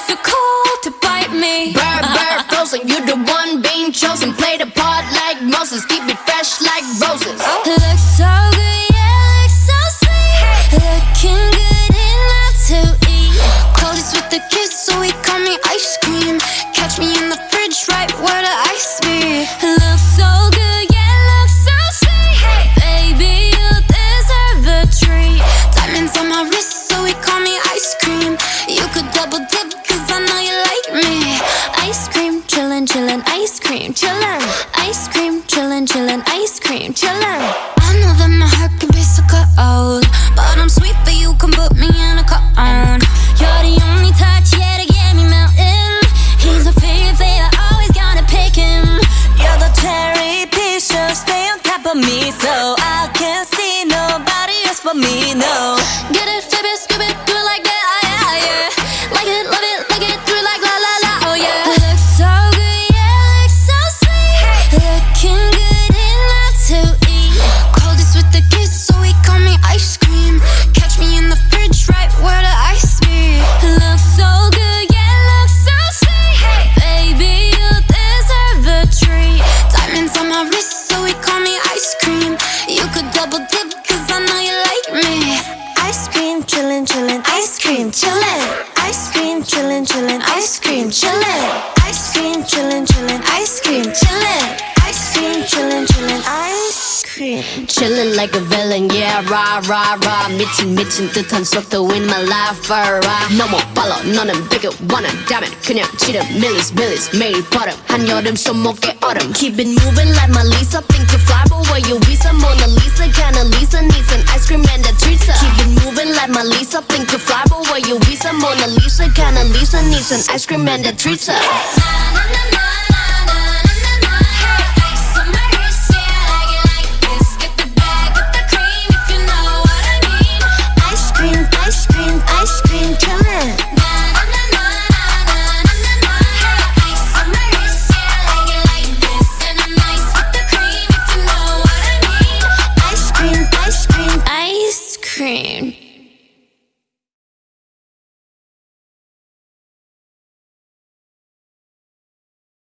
so cold to bite me. Bird, frozen, you the one being chosen. Play the part like Moses, keep it fresh like roses. Looks so good, yeah, looks so sweet. Looking good enough to eat. Coldest with the kiss, so he call me ice cream. Catch me in the fridge, right where the ice be. Looks so good, yeah, looks so sweet. Baby, you deserve a treat. Diamonds on my wrist, so he call me ice cream. You could double dip, cause I know you like me. Ice cream, chillin', chillin', ice cream, chillin'. Ice cream, chillin', chillin', ice cream, chillin'. I know that my heart can be so cold, but I'm sweet, but you can put me in a cone. You're the only touch, yeah, to get me melting. He's my favorite, always gonna pick him. You're the cherry picture, stay on top of me, so I can't see nobody else but me, no. Get it, flip it, scoop it, do it like that, yeah, yeah. Like it, love it, like it, do it like la la la, oh yeah. Looks so good, yeah, looks so sweet. Looking good enough to eat. Coldest with the kiss, so he call me ice cream. Catch me in the fridge, right where the ice be. Looks so good, yeah, looks so sweet. Baby, you deserve a treat. Diamonds on my wrist, so he call me ice cream. You could double dip, cause I know you like me. Ice cream, chillin', chillin', ice cream, chillin'. Ice cream, chillin', chillin', ice cream, chillin'. Ice cream, chillin', chillin', ice cream, chillin'. Ice cream, chillin', chillin', ice cream. Chillin' like a villain, yeah, rah, rah, rah. 미친 듯한 속도 in my life, alright. 너무 빨라, 너는 되게 원한다면 그냥 지름, millies, 매일 버릇. 한여름 손목에 얼음. Keep it moving like my Lisa. Think to fly, but where you visa? Mona Lisa, kinda Lisa needs an ice cream and a treat. Keep it moving like my Lisa. Think to fly, but where you visa? Mona Lisa, kinda Lisa needs an ice cream and a treat.